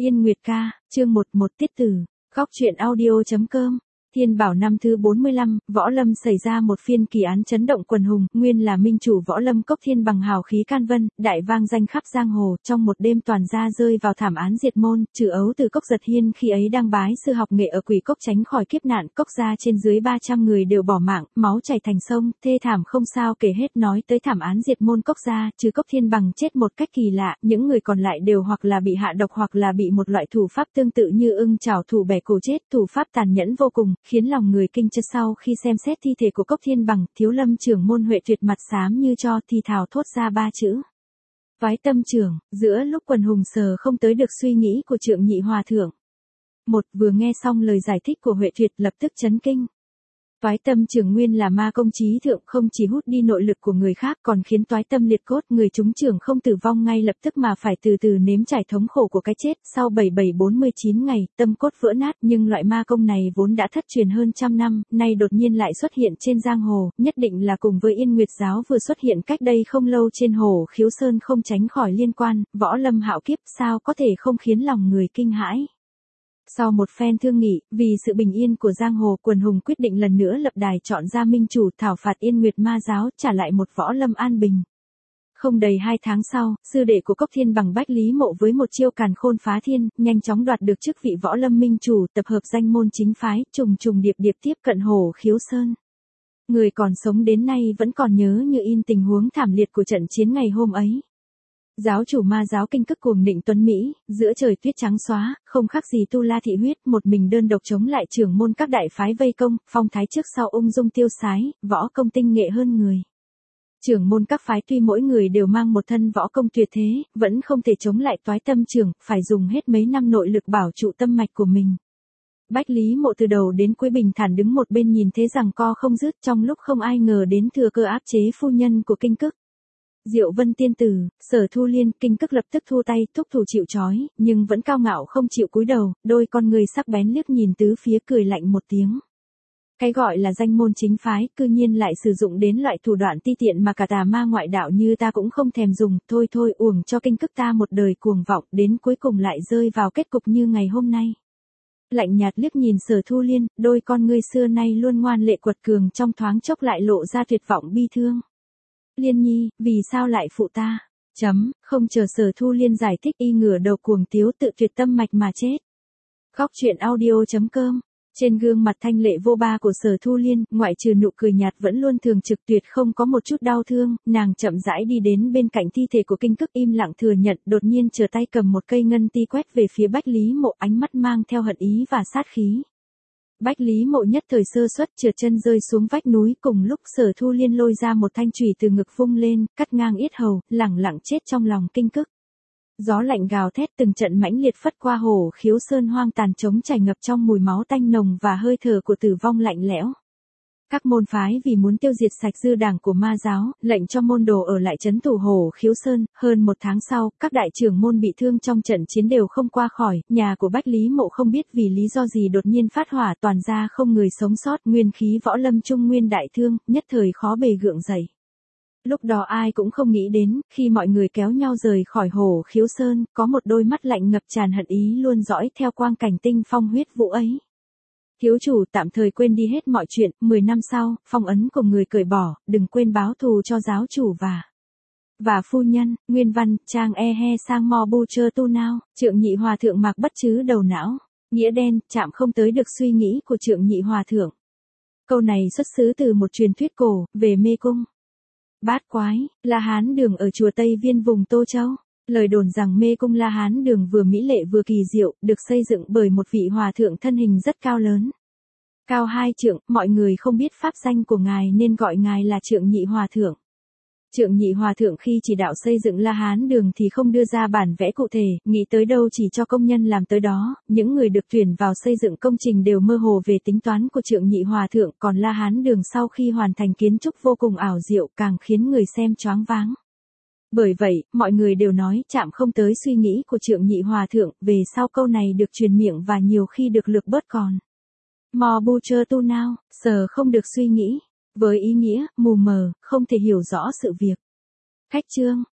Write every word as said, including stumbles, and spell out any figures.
Yên Nguyệt ca, chương một một tiết tử, góc truyện audio.com. Thiên Bảo năm thứ bốn mươi lăm, Võ Lâm xảy ra một phiên kỳ án chấn động quần hùng, nguyên là minh chủ Võ Lâm Cốc Thiên bằng hào khí can vân, đại vang danh khắp giang hồ, trong một đêm toàn gia rơi vào thảm án diệt môn, trừ ấu từ Cốc Giật Hiên khi ấy đang bái sư học nghệ ở Quỷ Cốc tránh khỏi kiếp nạn, Cốc gia trên dưới ba trăm người đều bỏ mạng, máu chảy thành sông, thê thảm không sao kể hết. Nói tới thảm án diệt môn Cốc gia, trừ Cốc Thiên bằng chết một cách kỳ lạ, những người còn lại đều hoặc là bị hạ độc hoặc là bị một loại thủ pháp tương tự như ưng chảo thủ bẻ cổ chết, thủ pháp tàn nhẫn vô cùng, khiến lòng người kinh chật. Sau khi xem xét thi thể của Cốc Thiên bằng, Thiếu Lâm trưởng môn Huệ Tuyệt mặt xám như tro thì thào thốt ra ba chữ: Toái tâm trưởng. Giữa lúc quần hùng sờ không tới được suy nghĩ của Trượng Nhị Hòa thượng, một vừa nghe xong lời giải thích của Huệ Tuyệt lập tức chấn kinh. Toái tâm trưởng nguyên là ma công chí thượng, không chỉ hút đi nội lực của người khác còn khiến toái tâm liệt cốt, người trúng trưởng không tử vong ngay lập tức mà phải từ từ nếm trải thống khổ của cái chết. Sau bảy bảy bốn mươi chín ngày, tâm cốt vỡ nát, nhưng loại ma công này vốn đã thất truyền hơn trăm năm, nay đột nhiên lại xuất hiện trên giang hồ, nhất định là cùng với Yên Nguyệt giáo vừa xuất hiện cách đây không lâu trên hồ Khiếu Sơn không tránh khỏi liên quan. Võ lâm hạo kiếp sao có thể không khiến lòng người kinh hãi. Sau một phen thương nghị, vì sự bình yên của giang hồ, quần hùng quyết định lần nữa lập đài chọn ra minh chủ, thảo phạt Yên Nguyệt ma giáo, trả lại một võ lâm an bình. Không đầy hai tháng sau, sư đệ của Cốc Thiên bằng Bách Lý Mộ với một chiêu càn khôn phá thiên, nhanh chóng đoạt được chức vị võ lâm minh chủ, tập hợp danh môn chính phái, trùng trùng điệp điệp tiếp cận hồ Khiếu Sơn. Người còn sống đến nay vẫn còn nhớ như in tình huống thảm liệt của trận chiến ngày hôm ấy. Giáo chủ ma giáo Kinh Cức cuồng nịnh tuấn Mỹ, giữa trời tuyết trắng xóa, không khác gì tu la thị huyết, một mình đơn độc chống lại trưởng môn các đại phái vây công, phong thái trước sau ung dung tiêu sái, võ công tinh nghệ hơn người. Trưởng môn các phái tuy mỗi người đều mang một thân võ công tuyệt thế, vẫn không thể chống lại toái tâm trưởng, phải dùng hết mấy năm nội lực bảo trụ tâm mạch của mình. Bách Lý Mộ từ đầu đến cuối bình thản đứng một bên nhìn thế rằng co không dứt, trong lúc không ai ngờ đến thừa cơ áp chế phu nhân của Kinh Cức. Diệu Vân tiên tử, Sở Thu Liên. Kinh Cức lập tức thua tay, thúc thủ chịu trói, nhưng vẫn cao ngạo không chịu cúi đầu, đôi con người sắc bén liếc nhìn tứ phía cười lạnh một tiếng. Cái gọi là danh môn chính phái, cư nhiên lại sử dụng đến loại thủ đoạn ti tiện mà cả tà ma ngoại đạo như ta cũng không thèm dùng, thôi thôi uổng cho Kinh Cức ta một đời cuồng vọng, đến cuối cùng lại rơi vào kết cục như ngày hôm nay. Lạnh nhạt liếc nhìn Sở Thu Liên, đôi con ngươi xưa nay luôn ngoan lệ quật cường trong thoáng chốc lại lộ ra tuyệt vọng bi thương. Liên nhi, vì sao lại phụ ta? Chấm, không chờ Sở Thu Liên giải thích, y ngửa đầu cuồng tiếu tự tuyệt tâm mạch mà chết. Góc truyện audio.com. Trên gương mặt thanh lệ vô ba của Sở Thu Liên, ngoại trừ nụ cười nhạt vẫn luôn thường trực tuyệt không có một chút đau thương, nàng chậm rãi đi đến bên cạnh thi thể của Kinh Cức im lặng thừa nhận, đột nhiên trở tay cầm một cây ngân ti quét về phía Bách Lý Mộ, ánh mắt mang theo hận ý và sát khí. Bách Lý Mộ nhất thời sơ suất trượt chân rơi xuống vách núi, cùng lúc Sở Thu Liên lôi ra một thanh chùy từ ngực vung lên, cắt ngang yết hầu, lẳng lặng chết trong lòng Kinh Cức. Gió lạnh gào thét từng trận mãnh liệt phất qua hồ Khiếu Sơn hoang tàn trống chảy ngập trong mùi máu tanh nồng và hơi thở của tử vong lạnh lẽo. Các môn phái vì muốn tiêu diệt sạch dư đảng của ma giáo, lệnh cho môn đồ ở lại trấn thủ hồ Khiếu Sơn. Hơn một tháng sau, các đại trưởng môn bị thương trong trận chiến đều không qua khỏi, nhà của Bách Lý Mộ không biết vì lý do gì đột nhiên phát hỏa, toàn gia không người sống sót, nguyên khí võ lâm trung nguyên đại thương, nhất thời khó bề gượng dậy. Lúc đó ai cũng không nghĩ đến, khi mọi người kéo nhau rời khỏi hồ Khiếu Sơn, có một đôi mắt lạnh ngập tràn hận ý luôn dõi theo quang cảnh tinh phong huyết vũ ấy. Thiếu chủ tạm thời quên đi hết mọi chuyện, mười năm sau, phong ấn của người cởi bỏ, đừng quên báo thù cho giáo chủ và và phu nhân. Nguyên văn, trang e he sang mo bu chơ tu nao, Trượng Nhị Hòa thượng mặc bất chứ đầu não, nghĩa đen, chạm không tới được suy nghĩ của Trượng Nhị Hòa thượng. Câu này xuất xứ từ một truyền thuyết cổ, về mê cung. Bát quái, La Hán Đường ở chùa Tây Viên vùng Tô Châu. Lời đồn rằng mê cung La Hán Đường vừa mỹ lệ vừa kỳ diệu, được xây dựng bởi một vị hòa thượng thân hình rất cao lớn. Cao hai trượng, mọi người không biết pháp danh của ngài nên gọi ngài là Trượng Nhị Hòa thượng. Trượng Nhị Hòa thượng khi chỉ đạo xây dựng La Hán Đường thì không đưa ra bản vẽ cụ thể, nghĩ tới đâu chỉ cho công nhân làm tới đó, những người được tuyển vào xây dựng công trình đều mơ hồ về tính toán của Trượng Nhị Hòa thượng, còn La Hán Đường sau khi hoàn thành kiến trúc vô cùng ảo diệu, càng khiến người xem choáng váng. Bởi vậy, mọi người đều nói chạm không tới suy nghĩ của Trượng Nhị Hòa thượng, về sau câu này được truyền miệng và nhiều khi được lược bớt còn. Mò bu chơ tu nao, sờ không được suy nghĩ. Với ý nghĩa, mù mờ, không thể hiểu rõ sự việc. Khách chương,